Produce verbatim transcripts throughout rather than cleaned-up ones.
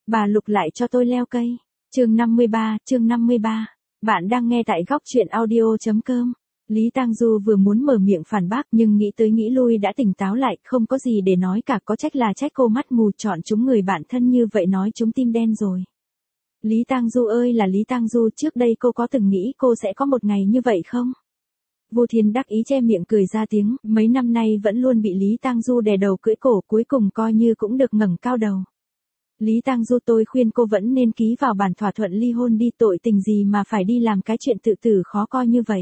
Bà Lục lại cho tôi leo cây. Chương năm mươi ba, chương năm mươi ba. Bạn đang nghe tại góc truyện audio chấm com. Lý Tang Du vừa muốn mở miệng phản bác nhưng nghĩ tới nghĩ lui đã tỉnh táo lại, không có gì để nói cả, có trách là trách cô mắt mù chọn chúng người bạn thân như vậy nói chúng tim đen rồi. Lý Tang Du ơi là Lý Tang Du, trước đây cô có từng nghĩ cô sẽ có một ngày như vậy không? Vu Thiến đắc ý che miệng cười ra tiếng, mấy năm nay vẫn luôn bị Lý Tang Du đè đầu cưỡi cổ, cuối cùng coi như cũng được ngẩng cao đầu. Lý Tang Du, tôi khuyên cô vẫn nên ký vào bản thỏa thuận ly hôn đi, tội tình gì mà phải đi làm cái chuyện tự tử khó coi như vậy.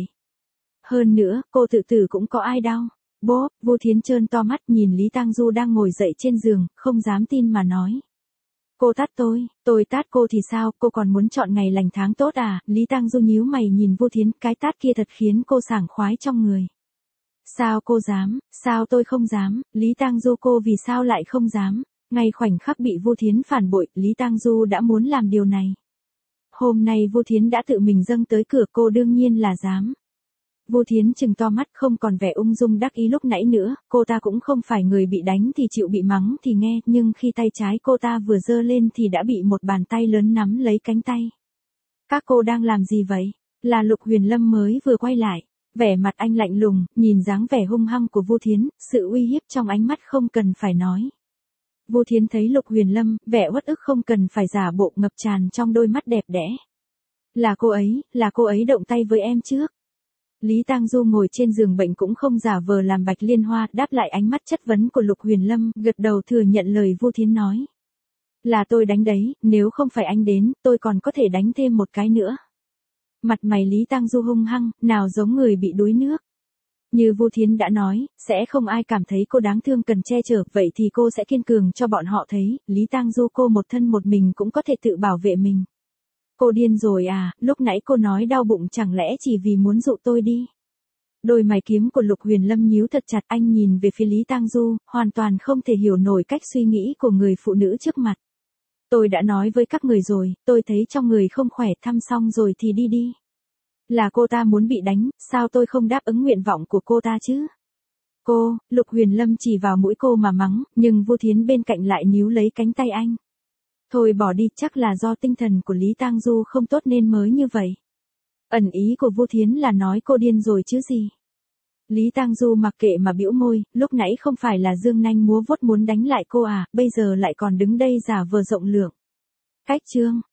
Hơn nữa, cô tự tử cũng có ai đau. Bố, Vu Thiến trơn to mắt nhìn Lý Tang Du đang ngồi dậy trên giường, không dám tin mà nói. Cô tát tôi, tôi tát cô thì sao, cô còn muốn chọn ngày lành tháng tốt à? Lý Tang Du nhíu mày nhìn Vu Thiến, cái tát kia thật khiến cô sảng khoái trong người. Sao cô dám, sao tôi không dám, Lý Tang Du cô vì sao lại không dám? Ngay khoảnh khắc bị Vu Thiến phản bội, Lý Tang Du đã muốn làm điều này. Hôm nay Vu Thiến đã tự mình dâng tới cửa, cô đương nhiên là dám. Vu Thiến trừng to mắt, không còn vẻ ung dung đắc ý lúc nãy nữa, cô ta cũng không phải người bị đánh thì chịu bị mắng thì nghe, nhưng khi tay trái cô ta vừa giơ lên thì đã bị một bàn tay lớn nắm lấy cánh tay. Các cô đang làm gì vậy? Là Lục Huyền Lâm mới vừa quay lại, vẻ mặt anh lạnh lùng, nhìn dáng vẻ hung hăng của Vu Thiến, sự uy hiếp trong ánh mắt không cần phải nói. Vu Thiến thấy Lục Huyền Lâm, vẻ uất ức không cần phải giả bộ ngập tràn trong đôi mắt đẹp đẽ. Là cô ấy, là cô ấy động tay với em trước. Lý Tang Du ngồi trên giường bệnh cũng không giả vờ làm Bạch Liên Hoa, đáp lại ánh mắt chất vấn của Lục Huyền Lâm, gật đầu thừa nhận lời Vu Thiến nói. Là tôi đánh đấy, nếu không phải anh đến, tôi còn có thể đánh thêm một cái nữa. Mặt mày Lý Tang Du hung hăng, nào giống người bị đuối nước. Như Vu Thiến đã nói, sẽ không ai cảm thấy cô đáng thương cần che chở, vậy thì cô sẽ kiên cường cho bọn họ thấy, Lý Tang Du cô một thân một mình cũng có thể tự bảo vệ mình. Cô điên rồi à, lúc nãy cô nói đau bụng chẳng lẽ chỉ vì muốn dụ tôi đi. Đôi mày kiếm của Lục Huyền Lâm nhíu thật chặt, anh nhìn về phía Lý Tang Du, hoàn toàn không thể hiểu nổi cách suy nghĩ của người phụ nữ trước mặt. Tôi đã nói với các người rồi, tôi thấy trong người không khỏe, thăm xong rồi thì đi đi. Là cô ta muốn bị đánh, sao tôi không đáp ứng nguyện vọng của cô ta chứ? Cô, Lục Huyền Lâm chỉ vào mũi cô mà mắng, nhưng Vu Thiến bên cạnh lại níu lấy cánh tay anh. Thôi bỏ đi, chắc là do tinh thần của Lý Tang Du không tốt nên mới như vậy. Ẩn ý của Vu Thiến là nói cô điên rồi chứ gì. Lý Tang Du mặc kệ mà bĩu môi, lúc nãy không phải là dương nanh múa vuốt muốn đánh lại cô à, bây giờ lại còn đứng đây giả vờ rộng lượng. Cách chương,